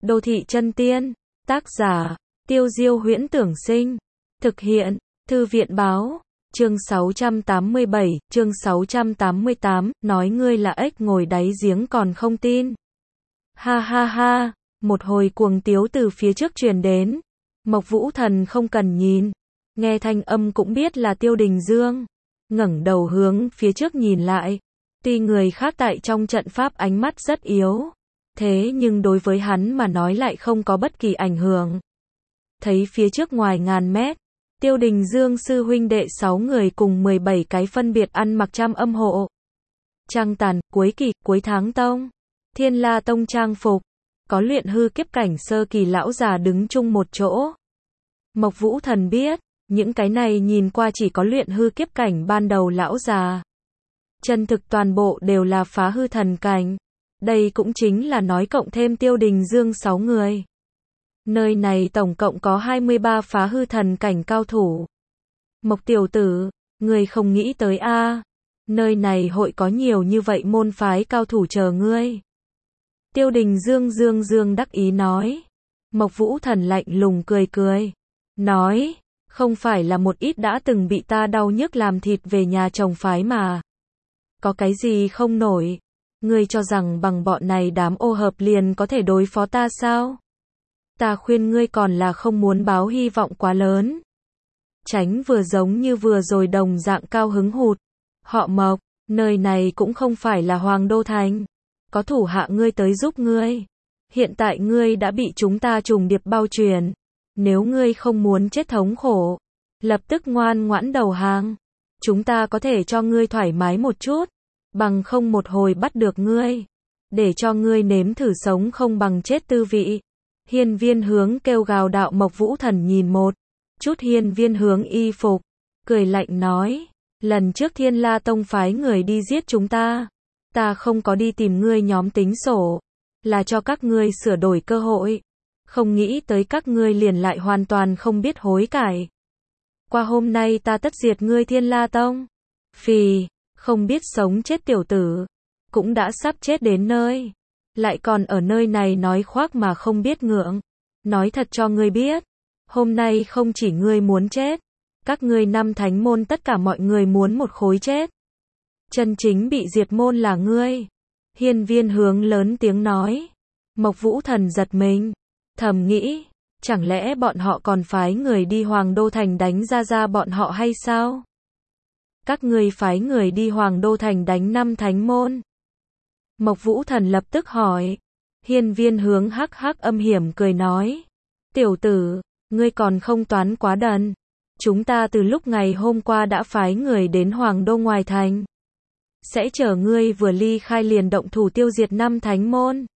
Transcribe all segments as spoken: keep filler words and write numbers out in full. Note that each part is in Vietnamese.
Đô thị chân tiên, tác giả, Tiêu Diêu Huyễn Tưởng Sinh, thực hiện, Thư viện Báo, chương sáu trăm tám mươi bảy, chương sáu trăm tám mươi tám, nói ngươi là ếch ngồi đáy giếng còn không tin. Ha ha ha, một hồi cuồng tiếu từ phía trước truyền đến, Mộc Vũ Thần không cần nhìn, nghe thanh âm cũng biết là Tiêu Đình Dương, ngẩng đầu hướng phía trước nhìn lại, tuy người khác tại trong trận pháp ánh mắt rất yếu, thế nhưng đối với hắn mà nói lại không có bất kỳ ảnh hưởng. Thấy phía trước ngoài ngàn mét, Tiêu Đình Dương sư huynh đệ sáu người cùng mười bảy cái phân biệt ăn mặc trăm âm hộ. Trăng tàn, cuối kỳ, cuối tháng tông. Thiên La Tông trang phục. Có luyện hư kiếp cảnh sơ kỳ lão già đứng chung một chỗ. Mộc Vũ Thần biết, những cái này nhìn qua chỉ có luyện hư kiếp cảnh ban đầu lão già. Chân thực toàn bộ đều là phá hư thần cảnh. Đây cũng chính là nói cộng thêm Tiêu Đình Dương sáu người. Nơi này tổng cộng có hai mươi ba phá hư thần cảnh cao thủ. Mộc tiểu tử, ngươi không nghĩ tới a? À, nơi này hội có nhiều như vậy môn phái cao thủ chờ ngươi. Tiêu Đình Dương dương dương đắc ý nói. Mộc Vũ Thần lạnh lùng cười cười, nói, không phải là một ít đã từng bị ta đau nhức làm thịt về nhà chồng phái mà. Có cái gì không nổi? Ngươi cho rằng bằng bọn này đám ô hợp liền có thể đối phó ta sao? Ta khuyên ngươi còn là không muốn báo hy vọng quá lớn. Tránh vừa giống như vừa rồi đồng dạng cao hứng hụt. Họ Mộc, nơi này cũng không phải là Hoàng Đô Thành. Có thủ hạ ngươi tới giúp ngươi. Hiện tại ngươi đã bị chúng ta trùng điệp bao truyền. Nếu ngươi không muốn chết thống khổ, lập tức ngoan ngoãn đầu hàng. Chúng ta có thể cho ngươi thoải mái một chút. Bằng không một hồi bắt được ngươi. Để cho ngươi nếm thử sống không bằng chết tư vị. Hiên Viên Hướng kêu gào đạo. Mộc Vũ Thần nhìn một chút Hiên Viên Hướng y phục, cười lạnh nói, lần trước Thiên La Tông phái người đi giết chúng ta, ta không có đi tìm ngươi nhóm tính sổ, là cho các ngươi sửa đổi cơ hội, không nghĩ tới các ngươi liền lại hoàn toàn không biết hối cải. Qua hôm nay ta tất diệt ngươi Thiên La Tông. Phì, không biết sống chết tiểu tử, cũng đã sắp chết đến nơi. Lại còn ở nơi này nói khoác mà không biết ngượng. Nói thật cho ngươi biết, hôm nay không chỉ ngươi muốn chết, các ngươi năm thánh môn tất cả mọi người muốn một khối chết. Chân chính bị diệt môn là ngươi. Hiên Viên Hướng lớn tiếng nói. Mộc Vũ Thần giật mình, thầm nghĩ, chẳng lẽ bọn họ còn phái người đi Hoàng Đô Thành đánh ra ra bọn họ hay sao? Các ngươi phái người đi Hoàng Đô Thành đánh năm thánh môn. Mộc Vũ Thần lập tức hỏi. Hiên Viên Hướng hắc hắc âm hiểm cười nói. Tiểu tử, ngươi còn không toán quá đần. Chúng ta từ lúc ngày hôm qua đã phái người đến Hoàng Đô ngoài thành. Sẽ chờ ngươi vừa ly khai liền động thủ tiêu diệt năm thánh môn.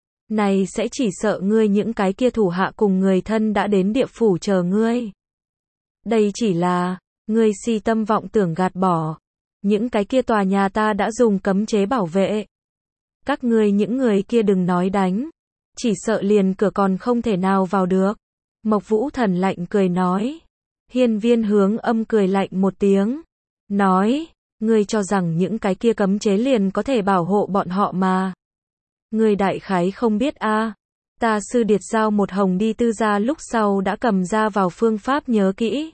Này sẽ chỉ sợ ngươi những cái kia thủ hạ cùng người thân đã đến địa phủ chờ ngươi. Đây chỉ là, ngươi si tâm vọng tưởng gạt bỏ. Những cái kia tòa nhà ta đã dùng cấm chế bảo vệ. Các ngươi những người kia đừng nói đánh, chỉ sợ liền cửa còn không thể nào vào được. Mộc Vũ Thần lạnh cười nói. Hiên Viên Hướng âm cười lạnh một tiếng, nói, ngươi cho rằng những cái kia cấm chế liền có thể bảo hộ bọn họ mà. Ngươi đại khái không biết a, à, ta sư điệt giao một hồng đi tư gia lúc sau đã cầm ra vào phương pháp nhớ kỹ.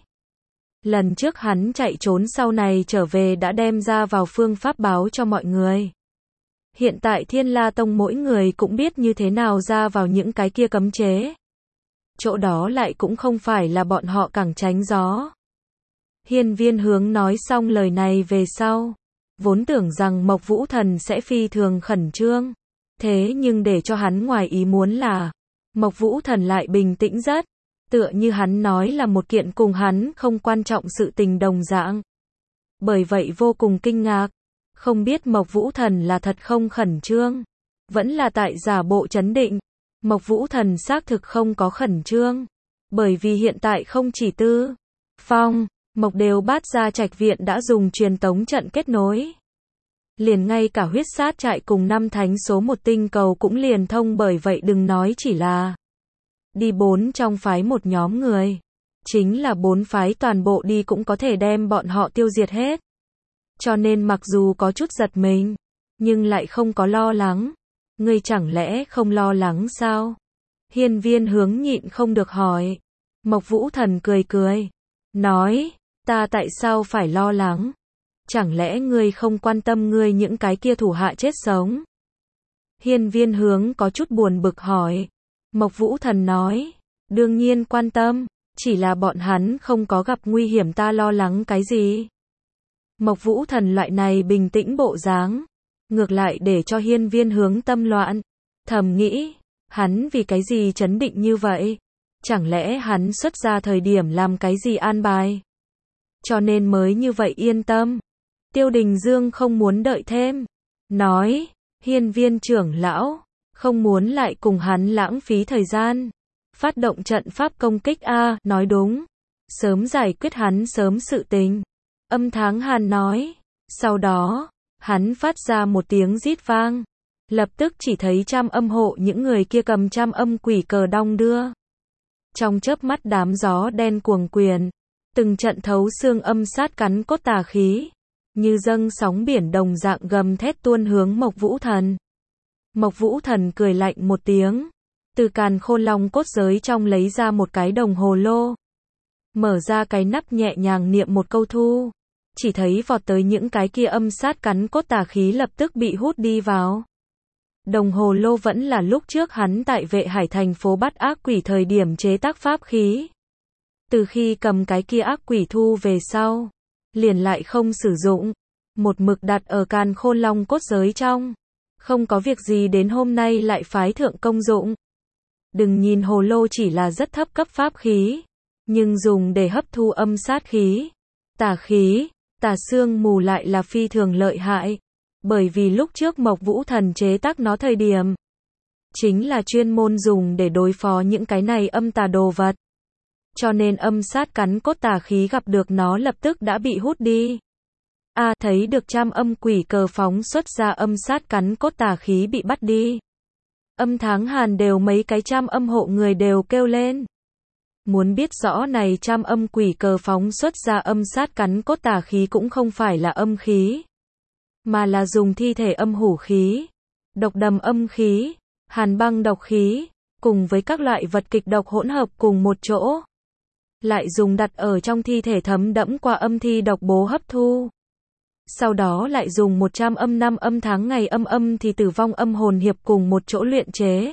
Lần trước hắn chạy trốn sau này trở về đã đem ra vào phương pháp báo cho mọi người. Hiện tại Thiên La Tông mỗi người cũng biết như thế nào ra vào những cái kia cấm chế. Chỗ đó lại cũng không phải là bọn họ cẳng tránh gió. Hiên Viên Hướng nói xong lời này về sau, vốn tưởng rằng Mộc Vũ Thần sẽ phi thường khẩn trương. Thế nhưng để cho hắn ngoài ý muốn là, Mộc Vũ Thần lại bình tĩnh rất, tựa như hắn nói là một kiện cùng hắn không quan trọng sự tình đồng dạng. Bởi vậy vô cùng kinh ngạc. Không biết Mộc Vũ Thần là thật không khẩn trương, vẫn là tại giả bộ trấn định. Mộc Vũ Thần xác thực không có khẩn trương, bởi vì hiện tại không chỉ Tư Phong, Mộc đều Bát gia trạch viện đã dùng truyền tống trận kết nối. Liền ngay cả huyết sát trại cùng năm thánh số một tinh cầu cũng liền thông, bởi vậy đừng nói chỉ là đi bốn trong phái một nhóm người, chính là bốn phái toàn bộ đi cũng có thể đem bọn họ tiêu diệt hết. Cho nên mặc dù có chút giật mình, nhưng lại không có lo lắng. Ngươi chẳng lẽ không lo lắng sao? Hiên Viên Hướng nhịn không được hỏi. Mộc Vũ Thần cười cười, nói, ta tại sao phải lo lắng? Chẳng lẽ ngươi không quan tâm ngươi những cái kia thủ hạ chết sống? Hiên Viên Hướng có chút buồn bực hỏi. Mộc Vũ Thần nói, đương nhiên quan tâm, chỉ là bọn hắn không có gặp nguy hiểm ta lo lắng cái gì. Mộc Vũ Thần loại này bình tĩnh bộ dáng, ngược lại để cho Hiên Viên Hướng tâm loạn, thầm nghĩ, hắn vì cái gì trấn định như vậy? Chẳng lẽ hắn xuất ra thời điểm làm cái gì an bài? Cho nên mới như vậy yên tâm. Tiêu Đình Dương không muốn đợi thêm, nói, Hiên Viên trưởng lão, không muốn lại cùng hắn lãng phí thời gian. Phát động trận pháp công kích a, nói đúng. Sớm giải quyết hắn sớm sự tình. Âm Tháng Hàn nói. Sau đó, hắn phát ra một tiếng rít vang. Lập tức chỉ thấy trăm âm hộ những người kia cầm trăm âm quỷ cờ đong đưa. Trong chớp mắt đám gió đen cuồng quyền. Từng trận thấu xương âm sát cắn cốt tà khí. Như dâng sóng biển đồng dạng gầm thét tuôn hướng Mộc Vũ Thần. Mộc Vũ Thần cười lạnh một tiếng. Từ càn khôn long cốt giới trong lấy ra một cái đồng hồ lô. Mở ra cái nắp nhẹ nhàng niệm một câu thu. Chỉ thấy vọt tới những cái kia âm sát cắn cốt tà khí lập tức bị hút đi vào. Đồng hồ lô vẫn là lúc trước hắn tại Vệ Hải thành phố bắt ác quỷ thời điểm chế tác pháp khí. Từ khi cầm cái kia ác quỷ thu về sau, liền lại không sử dụng. Một mực đặt ở càn khôn long cốt giới trong. Không có việc gì đến hôm nay lại phái thượng công dụng. Đừng nhìn hồ lô chỉ là rất thấp cấp pháp khí, nhưng dùng để hấp thu âm sát khí, tà khí, tà xương mù lại là phi thường lợi hại. Bởi vì lúc trước Mộc Vũ Thần chế tác nó thời điểm, chính là chuyên môn dùng để đối phó những cái này âm tà đồ vật. Cho nên âm sát cắn cốt tà khí gặp được nó lập tức đã bị hút đi. A à, thấy được trăm âm quỷ cờ phóng xuất ra âm sát cắn cốt tà khí bị bắt đi. Âm Tháng Hàn đều mấy cái trăm âm hộ người đều kêu lên. Muốn biết rõ này trăm âm quỷ cờ phóng xuất ra âm sát cắn cốt tà khí cũng không phải là âm khí, mà là dùng thi thể âm hủ khí, độc đầm âm khí, hàn băng độc khí, cùng với các loại vật kịch độc hỗn hợp cùng một chỗ. Lại dùng đặt ở trong thi thể thấm đẫm qua âm thi độc bố hấp thu. Sau đó lại dùng một trăm âm năm âm tháng ngày âm âm thì tử vong âm hồn hiệp cùng một chỗ luyện chế.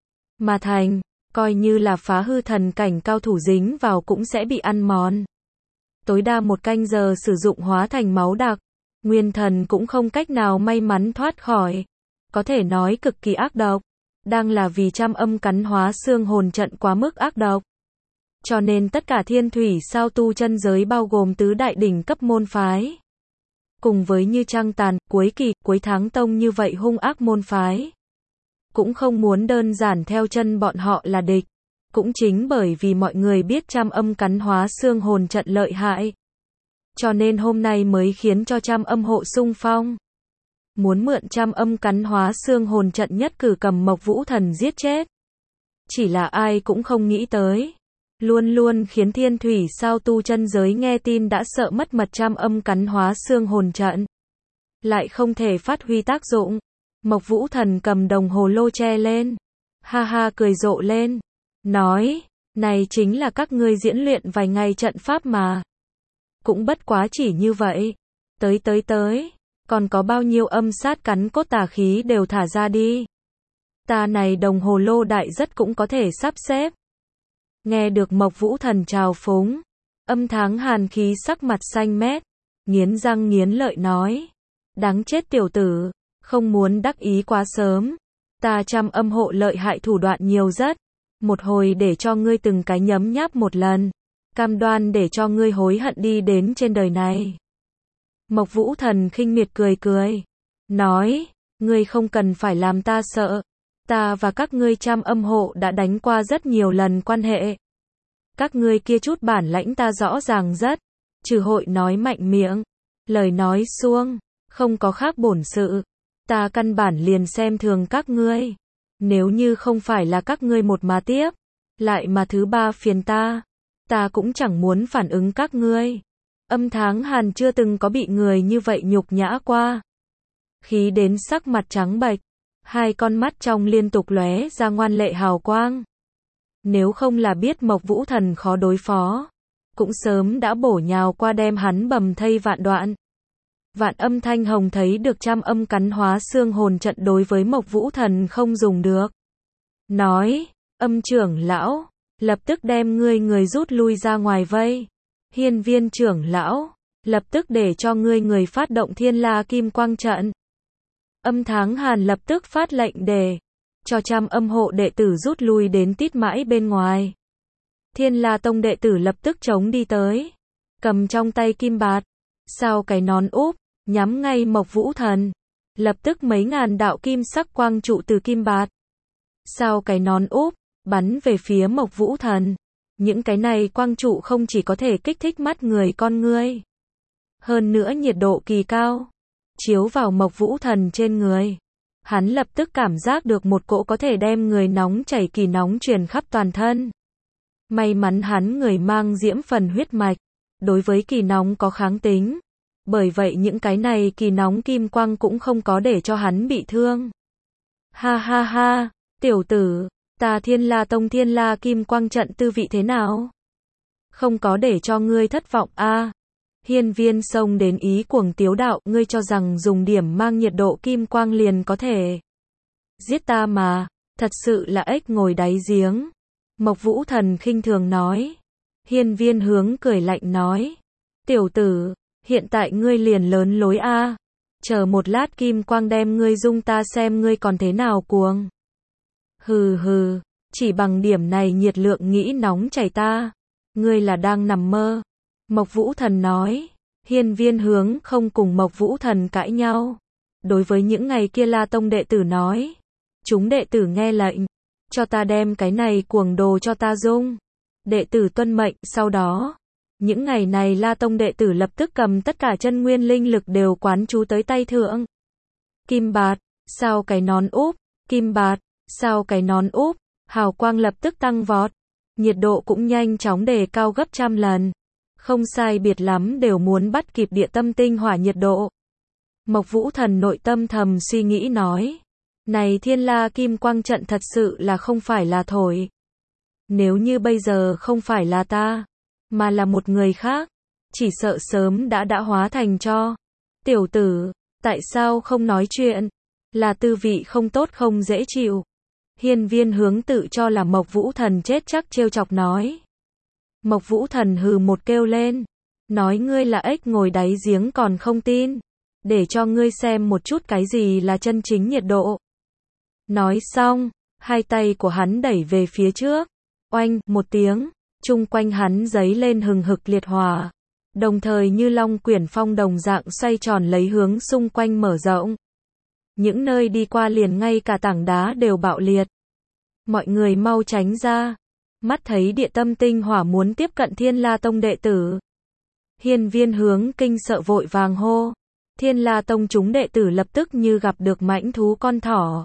Mà thành, coi như là phá hư thần cảnh cao thủ dính vào cũng sẽ bị ăn mòn. Tối đa một canh giờ sử dụng hóa thành máu đặc. Nguyên thần cũng không cách nào may mắn thoát khỏi. Có thể nói cực kỳ ác độc. Đang là vì trăm âm cắn hóa xương hồn trận quá mức ác độc. Cho nên tất cả thiên thủy sao tu chân giới bao gồm tứ đại đỉnh cấp môn phái. Cùng với như Trăng Tàn, Cuối Kỳ, Cuối Tháng Tông như vậy hung ác môn phái. Cũng không muốn đơn giản theo chân bọn họ là địch. Cũng chính bởi vì mọi người biết trăm âm cắn hóa xương hồn trận lợi hại. Cho nên hôm nay mới khiến cho trăm âm hộ xung phong. Muốn mượn trăm âm cắn hóa xương hồn trận nhất cử cầm Mộc Vũ Thần giết chết. Chỉ là ai cũng không nghĩ tới. Luôn luôn khiến thiên thủy sao tu chân giới nghe tin đã sợ mất mật trăm âm cắn hóa xương hồn trận. Lại không thể phát huy tác dụng. Mộc Vũ Thần cầm đồng hồ lô che lên. Ha ha cười rộ lên. Nói, này chính là các ngươi diễn luyện vài ngày trận pháp mà. Cũng bất quá chỉ như vậy. Tới tới tới. Còn có bao nhiêu âm sát cắn cốt tà khí đều thả ra đi. Ta này đồng hồ lô đại rất cũng có thể sắp xếp. Nghe được Mộc Vũ Thần trào phúng. Âm Tháng Hàn khí sắc mặt xanh mét. Nghiến răng nghiến lợi nói. Đáng chết tiểu tử. Không muốn đắc ý quá sớm. Ta trăm âm hộ lợi hại thủ đoạn nhiều rất. Một hồi để cho ngươi từng cái nhấm nháp một lần. Cam đoan để cho ngươi hối hận đi đến trên đời này. Mộc Vũ Thần khinh miệt cười cười. Nói, ngươi không cần phải làm ta sợ. Ta và các ngươi trăm âm hộ đã đánh qua rất nhiều lần quan hệ. Các ngươi kia chút bản lãnh ta rõ ràng rất. Trừ hội nói mạnh miệng. Lời nói suông. Không có khác bổn sự. Ta căn bản liền xem thường các ngươi. Nếu như không phải là các ngươi một mà tiếp. Lại mà thứ ba phiền ta. Ta cũng chẳng muốn phản ứng các ngươi. Âm Tháng Hàn chưa từng có bị người như vậy nhục nhã qua. Khí đến sắc mặt trắng bệch. Hai con mắt trong liên tục lóe ra ngoan lệ hào quang. Nếu không là biết Mộc Vũ Thần khó đối phó, cũng sớm đã bổ nhào qua đem hắn bầm thây vạn đoạn. Vạn Âm Thanh Hồng thấy được trăm âm cắn hóa xương hồn trận đối với Mộc Vũ Thần không dùng được. Nói, Âm trưởng lão, lập tức đem ngươi người rút lui ra ngoài vây. Hiên Viên trưởng lão, lập tức để cho ngươi người phát động Thiên La Kim Quang trận. Âm Tháng Hàn lập tức phát lệnh để cho trăm âm hộ đệ tử rút lui đến tít mãi bên ngoài. Thiên La Tông đệ tử lập tức chống đi tới, cầm trong tay kim bạt, sau cái nón úp, nhắm ngay Mộc Vũ Thần. Lập tức mấy ngàn đạo kim sắc quang trụ từ kim bạt, sau cái nón úp, bắn về phía Mộc Vũ Thần. Những cái này quang trụ không chỉ có thể kích thích mắt người con ngươi, hơn nữa nhiệt độ kỳ cao, chiếu vào Mộc Vũ Thần trên người. Hắn lập tức cảm giác được một cỗ có thể đem người nóng chảy kỳ nóng truyền khắp toàn thân. May mắn hắn người mang diễm phần huyết mạch, đối với kỳ nóng có kháng tính. Bởi vậy những cái này kỳ nóng kim quang cũng không có để cho hắn bị thương. Ha ha ha, tiểu tử, ta Thiên La Tông Thiên La Kim Quang trận tư vị thế nào? Không có để cho ngươi thất vọng a. À. Hiên Viên xông đến ý cuồng tiếu đạo, ngươi cho rằng dùng điểm mang nhiệt độ kim quang liền có thể giết ta mà, thật sự là ếch ngồi đáy giếng. Mộc Vũ Thần khinh thường nói. Hiên Viên hướng cười lạnh nói, tiểu tử, hiện tại ngươi liền lớn lối a, à. Chờ một lát kim quang đem ngươi dung ta xem ngươi còn thế nào cuồng. Hừ hừ, chỉ bằng điểm này nhiệt lượng nghĩ nóng chảy ta, ngươi là đang nằm mơ. Mộc Vũ Thần nói. Hiên Viên hướng không cùng Mộc Vũ Thần cãi nhau. Đối với những ngày kia La Tông đệ tử nói, chúng đệ tử nghe lệnh, cho ta đem cái này cuồng đồ cho ta dung. Đệ tử tuân mệnh. Sau đó, những ngày này La Tông đệ tử lập tức cầm tất cả chân nguyên linh lực đều quán chú tới tay thượng. Kim bạt, sau cái nón úp, kim bạt, sau cái nón úp, hào quang lập tức tăng vọt, nhiệt độ cũng nhanh chóng đề cao gấp trăm lần. Không sai biệt lắm đều muốn bắt kịp địa tâm tinh hỏa nhiệt độ. Mộc Vũ Thần nội tâm thầm suy nghĩ nói, này Thiên La Kim Quang trận thật sự là không phải là thổi. Nếu như bây giờ không phải là ta, mà là một người khác, chỉ sợ sớm đã đã hóa thành cho. Tiểu tử, tại sao không nói chuyện? Là tư vị không tốt không dễ chịu. Hiên Viên hướng tự cho là Mộc Vũ Thần chết chắc trêu chọc nói. Mộc Vũ Thần hừ một kêu lên, nói ngươi là ếch ngồi đáy giếng còn không tin, để cho ngươi xem một chút cái gì là chân chính nhiệt độ. Nói xong, hai tay của hắn đẩy về phía trước, oanh, một tiếng, chung quanh hắn giấy lên hừng hực liệt hỏa, đồng thời như long quyển phong đồng dạng xoay tròn lấy hướng xung quanh mở rộng. Những nơi đi qua liền ngay cả tảng đá đều bạo liệt. Mọi người mau tránh ra. Mắt thấy địa tâm tinh hỏa muốn tiếp cận Thiên La Tông đệ tử. Hiên Viên hướng kinh sợ vội vàng hô. Thiên La Tông chúng đệ tử lập tức như gặp được mãnh thú con thỏ,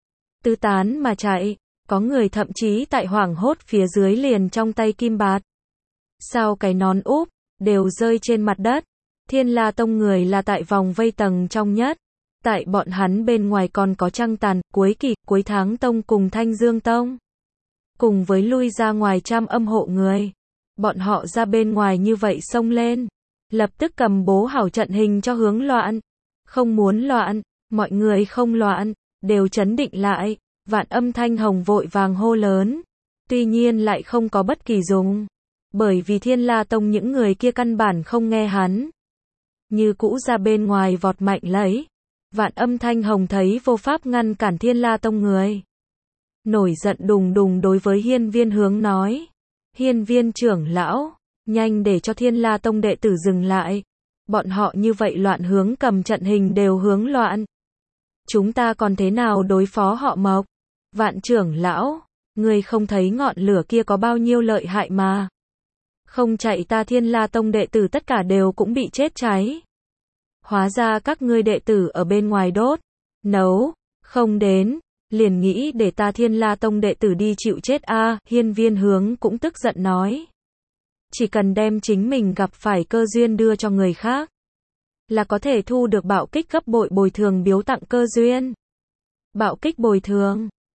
tứ tán mà chạy, có người thậm chí tại hoảng hốt phía dưới liền trong tay kim bạt, sau cái nón úp, đều rơi trên mặt đất. Thiên La Tông người là tại vòng vây tầng trong nhất. Tại bọn hắn bên ngoài còn có Trăng Tàn, Cuối Kỳ, Cuối Tháng Tông cùng Thanh Dương Tông. Cùng với lui ra ngoài trăm âm hộ người. Bọn họ ra bên ngoài như vậy xông lên. Lập tức cầm bố hảo trận hình cho hướng loạn. Không muốn loạn, mọi người không loạn, đều trấn định lại. Vạn Âm Thanh Hồng vội vàng hô lớn. Tuy nhiên lại không có bất kỳ dùng. Bởi vì Thiên La Tông những người kia căn bản không nghe hắn. Như cũ ra bên ngoài vọt mạnh lấy. Vạn Âm Thanh Hồng thấy vô pháp ngăn cản Thiên La Tông người. Nổi giận đùng đùng đối với Hiên Viên hướng nói. Hiên Viên trưởng lão, nhanh để cho Thiên La Tông đệ tử dừng lại. Bọn họ như vậy loạn hướng cầm trận hình đều hướng loạn. Chúng ta còn thế nào đối phó họ Mộc? Vạn trưởng lão, ngươi không thấy ngọn lửa kia có bao nhiêu lợi hại mà. Không chạy ta Thiên La Tông đệ tử tất cả đều cũng bị chết cháy. Hóa ra các ngươi đệ tử ở bên ngoài đốt, nấu, không đến, liền nghĩ để ta Thiên La Tông đệ tử đi chịu chết a. À, Hiên Viên hướng cũng tức giận nói. Chỉ cần đem chính mình gặp phải cơ duyên đưa cho người khác, là có thể thu được bạo kích gấp bội bồi thường biếu tặng cơ duyên. Bạo kích bồi thường,